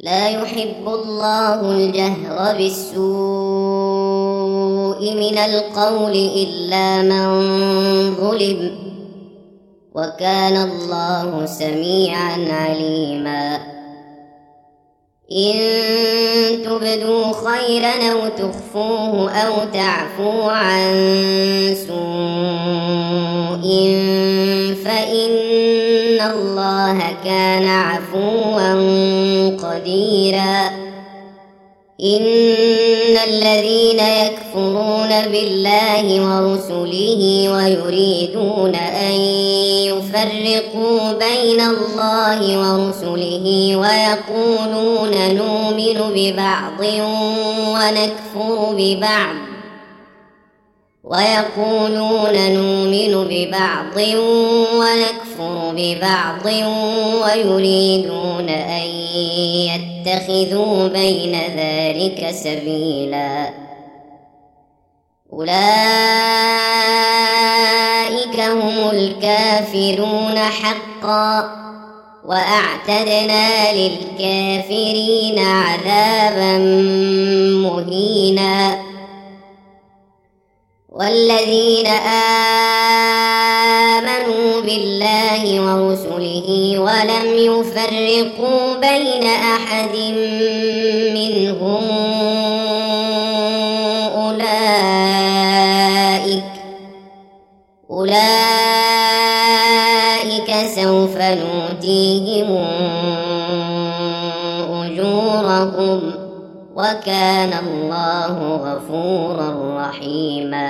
لا يحب الله الجهر بالسوء من القول إلا من ظلم، وكان الله سميعا عليما. إن تبدوا خيرا أو تخفوه أو تعفوا عن سوء فإن الله كان عفوا قديرا. إن الذين يكفرون بالله ورسله ويريدون أن يفرقوا بين الله ورسله ويقولون نؤمن ببعض ونكفر ببعض ويريدون أن يتخذوا بين ذلك سبيلا. أولئك هم الكافرون حقا، وأعتدنا للكافرين عذابا مهينا. والذين آمنوا بالله ورسله ولم يفرقوا بين أحد منهم أولئك سوف نؤتيهم أجورهم، وكان الله غفورا رحيما.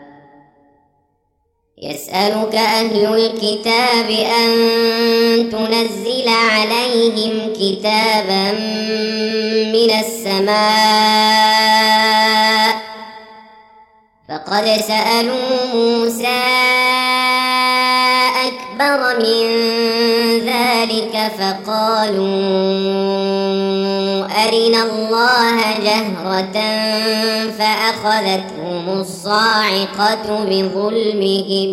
يسألك أهل الكتاب أن تنزل عليهم كتابا من السماء، فقد سألوا موسى أكبر من ذلك فقالوا أرنا الله جهرة فأخذتهم الصاعقة بظلمهم،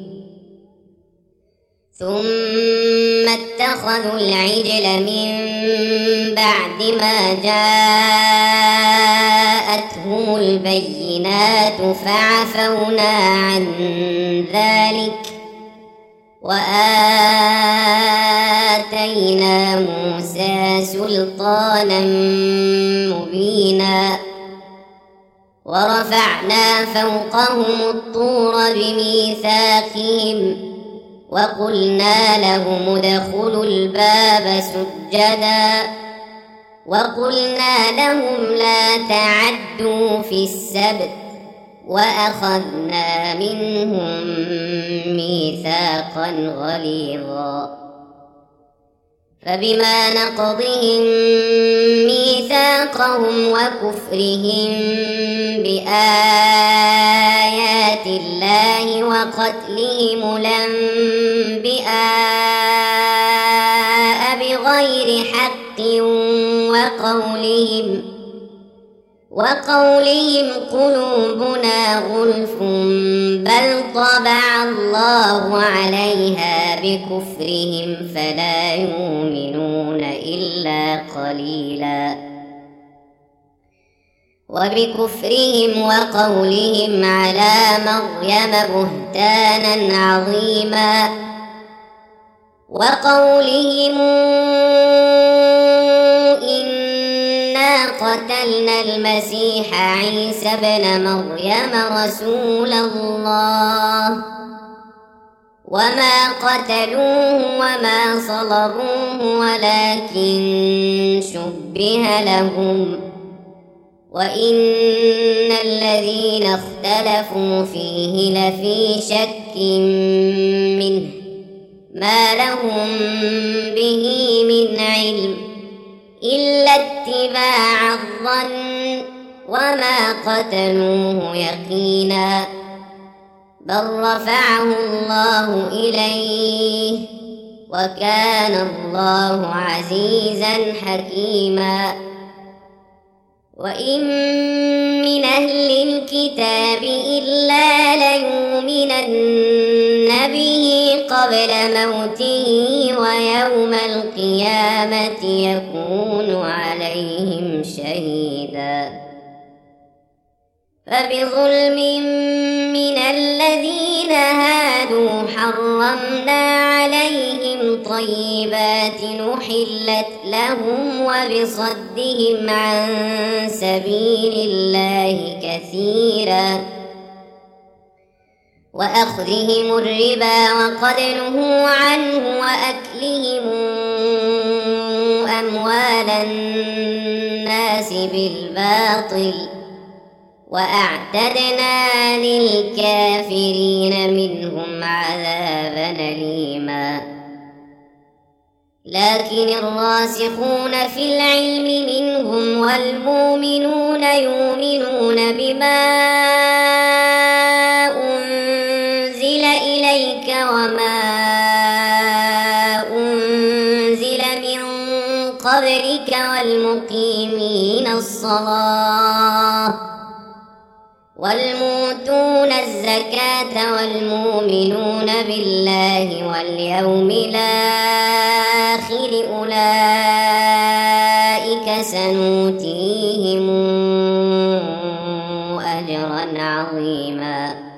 ثم اتخذوا العجل من بعد ما جاءتهم البينات فعفونا عن ذلك وآتينا موسى سلطانا مبينا. ورفعنا فوقهم الطور بميثاقهم وقلنا لهم ادخلوا الباب سجدا وقلنا لهم لا تعدوا في السبت وأخذنا منهم ميثاقا غليظا. فبما نقضهم ميثاقهم وكفرهم بآيات الله وقتلهم الأنبياء بغير حق وقولهم قلوبنا غلف بل طبع الله عليها بكفرهم فلا يؤمنون إلا قليلا. وبكفرهم وقولهم على مريم بهتانا عظيما، وقولهم قتلنا المسيح عيسى ابن مريم رسول الله وما قتلوه وما صلبوه ولكن شبه لهم، وإن الذين اختلفوا فيه لفي شك منه ما لهم به من علم إلا اتباع الظن وما قتلوه يقينا، بل رفعه الله إليه وكان الله عزيزا حكيما. وإن من أهل الكتاب إلا ليؤمنن به قبل موته ويوم القيامة يكون عليهم شهيدا فبظلم من الذين هادوا حرمنا عليهم طيبات أحلت لهم وبصدهم عن سبيل الله كثيرا وأخذهم الربا وقد نهوا عنه وأكلهم أموال الناس بالباطل وأعتدنا للكافرين منهم عذابا أليما لكن الراسخون في العلم منهم والمؤمنون يؤمنون بما أنزل إليك وما أنزل من قبلك والمؤتون الزكاة والمؤمنون بالله واليوم الآخر أولئك سنؤتيهم أجرا عظيما